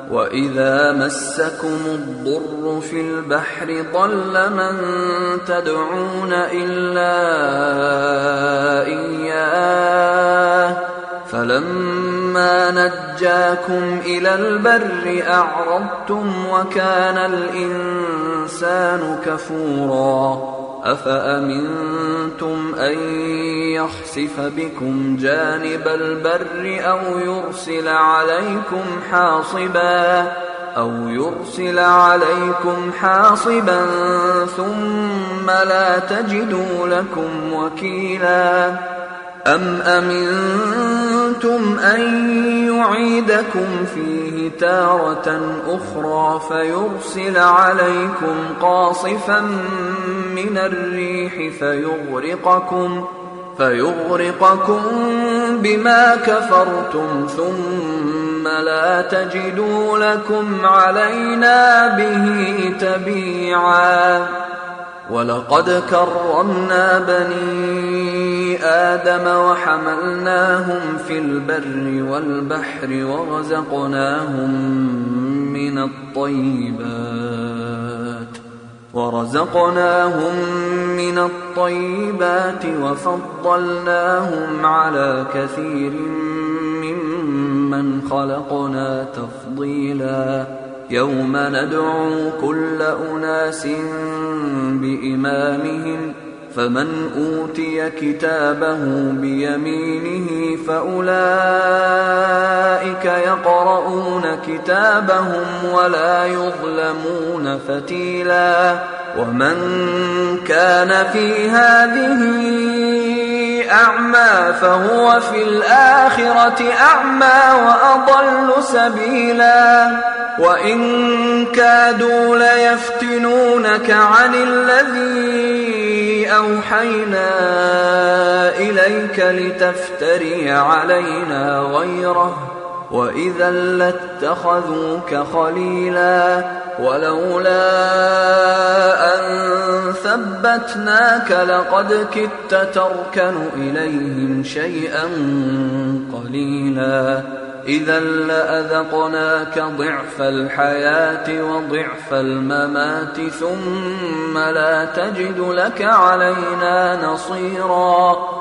وإذا مسكم الضر في البحر ضل من تدعون إلا إياه فلما نجاكم إلى البر أعرضتم وكان الإنسان كفورا أفأمنتم أن يخسف بكم جانب البر أو يرسل عليكم حاصبا ثم لا تجدوا لكم وكيلا أم أمنتم أن يعيدكم فيه تارة أخرى فيرسل عليكم قاصفا من الريح فيغرقكم بما كفرتم ثم لا تجدوا لكم علينا به تبيعا ولقد كرمنا بني آدم وحملناهم في البر والبحر ورزقناهم من الطيبات وفضلناهم على كثير ممن خلقنا تفضيلا يوم ندعو كل أناس بإمامهم فمن أوتي كتابه بيمينه فأولئك يقرؤون كتابهم ولا يظلمون فتيلا ومن كان في هذه أعمى فهو في الآخرة أعمى وأضل سبيلا وإن كادوا ليفتنونك عن الذي أوحينا إليك لتفتري علينا غيره وإذا لاتخذوك خليلا ولولا أن ثبتناك لقد كدت تركن إليهم شيئا قليلا إذا لأذقناك ضعف الحياة وضعف الممات ثم لا تجد لك علينا نصيرا